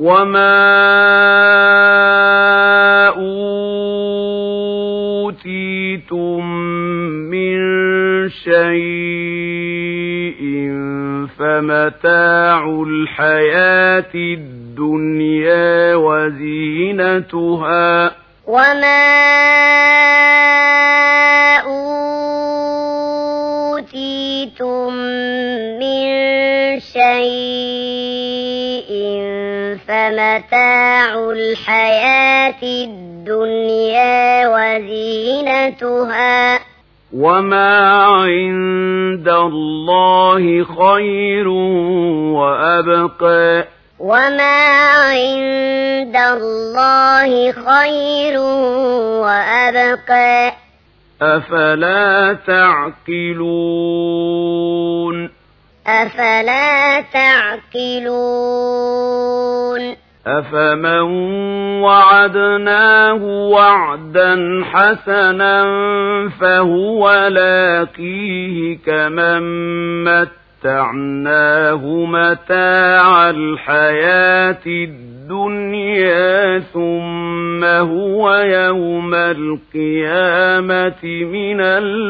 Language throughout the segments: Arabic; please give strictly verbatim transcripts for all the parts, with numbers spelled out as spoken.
وما أوتيتم من شيء فمتاع الحياة الدنيا وزينتها وما أوتيتم من شيء فمتاع الحياة الدنيا وزينتها وما عند الله خير وأبقى وما عند الله خير وأبقى أفلا تعقلون أفلا تعقلون أفمن وعدناه وعدا حسنا فهو لاقيه كمن متعناه متاع الحياة الدنيا ثم هو يوم القيامة من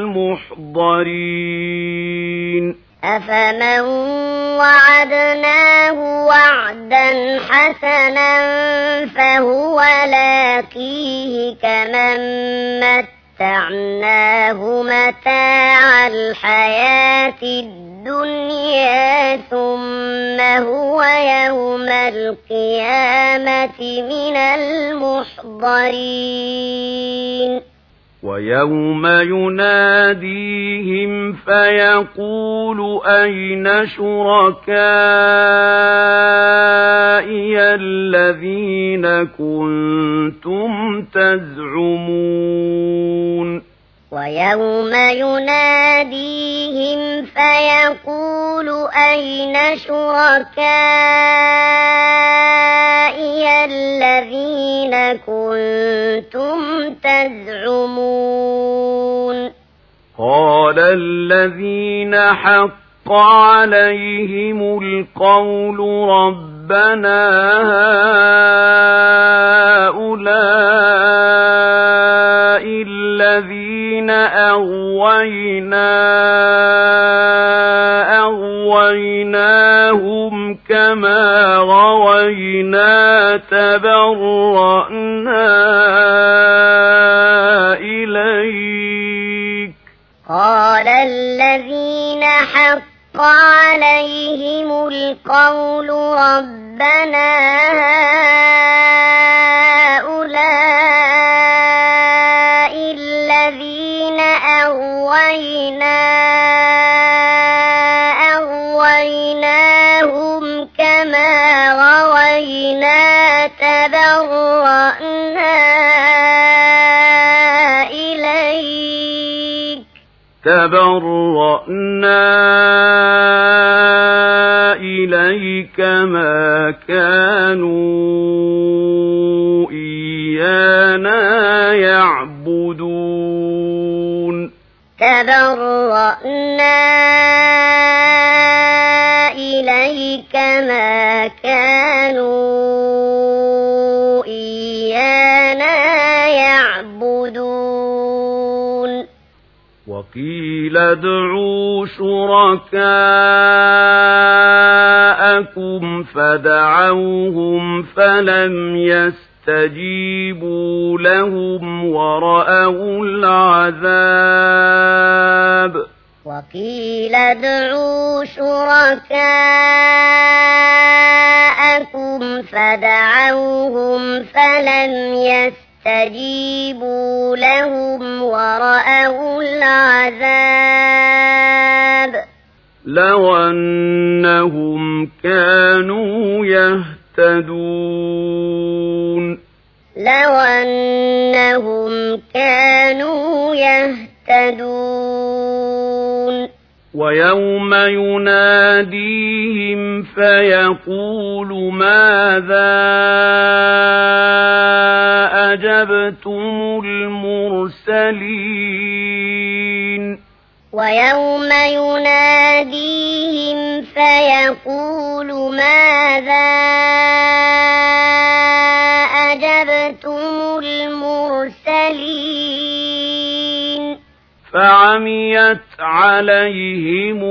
المحضرين أفمن وعدناه وعدا حسنا فهو لاقيه كمن متعناه متاع الحياة الدنيا ثم هو يوم القيامة من المحضرين ويوم يناديهم فيقول أين شركائي الذين كنتم تزعمون ويوم يناديهم فيقول أين شركائي الذين كنتم تزعمون قال الذين حق عليهم القول ربنا هؤلاء الذين أغوينا أغويناهم كما غوينا تبرأنا إليك قال الذين حق عليهم القول ربنا هؤلاء الذين أغوينا أغويناهم كما غوينا تبرأنا إليك تبرأنا إليك ما كانوا إيانا يعبدون تبرأنا إليك ما كانوا إيانا يعبدون وقيل ادعوا شركاءكم فدعوهم فلم يستجيبوا لهم ورأوا العذاب وقيل ادعوا شركاءكم فدعوهم فلم يستجيبوا لهم ورأوا العذاب لو أنهم كانوا يهتدون لو أنهم كانوا يهتدون ويوم يناديهم فيقول ماذا أجبتم المرسلين ويوم يناديهم فيقول ماذا المرسلين فعميت عليهم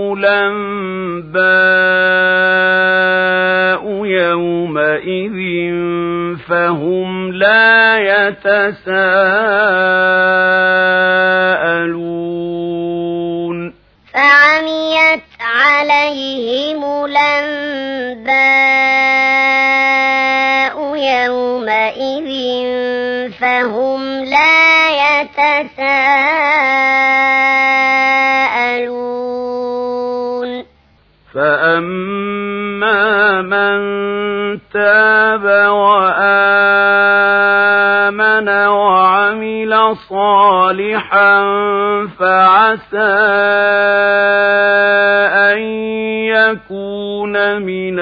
الأنباء يومئذ فهم لا يتساءلون فعميت عليهم الأنباء يومئذ فهم لا يتساءلون فأما من تاب وآمن وعمل صالحا فعسى أن يكون من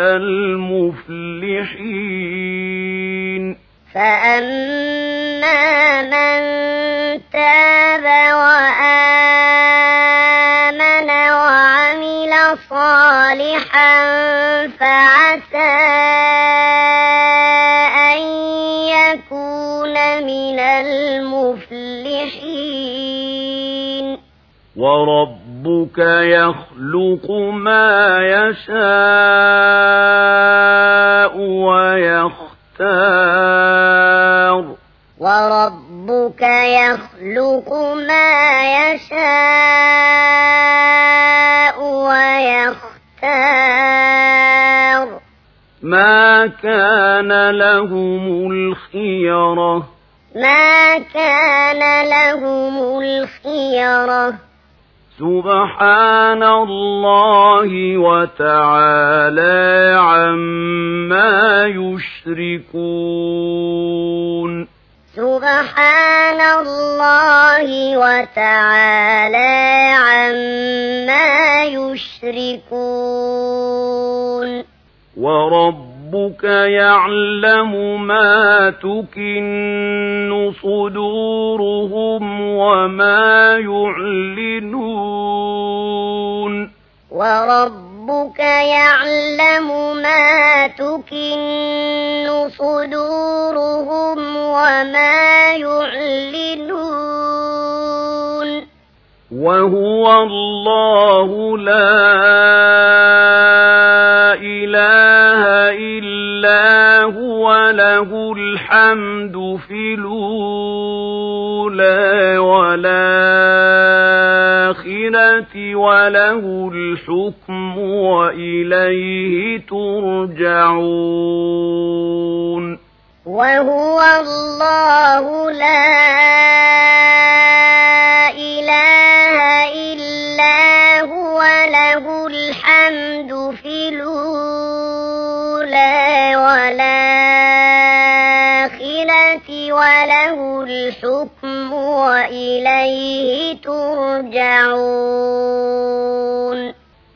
المفلحين فأما من تاب وآمن وعمل صالحا فعسى أن يكون من المفلحين وربك يخلق ما يشاء ويختار وربك يخلق ما يشاء ويختار ما كان لهم الخيرة ما كان لهم الخيرة سبحان الله وتعالى عما يشركون سبحان الله وتعالى عما يشركون وربك يعلم ما تكن صدورهم وما يعلنون وربك يعلم ما تكن صدورهم وما يعلنون وهو الله لا إله إلا هو له الحمد في الأولى والآخرة وله الحكم وإليه ترجعون وهو الله لا إله إلا هو له الحمد في الأولى والآخرة وله الحكم وإليه ترجعون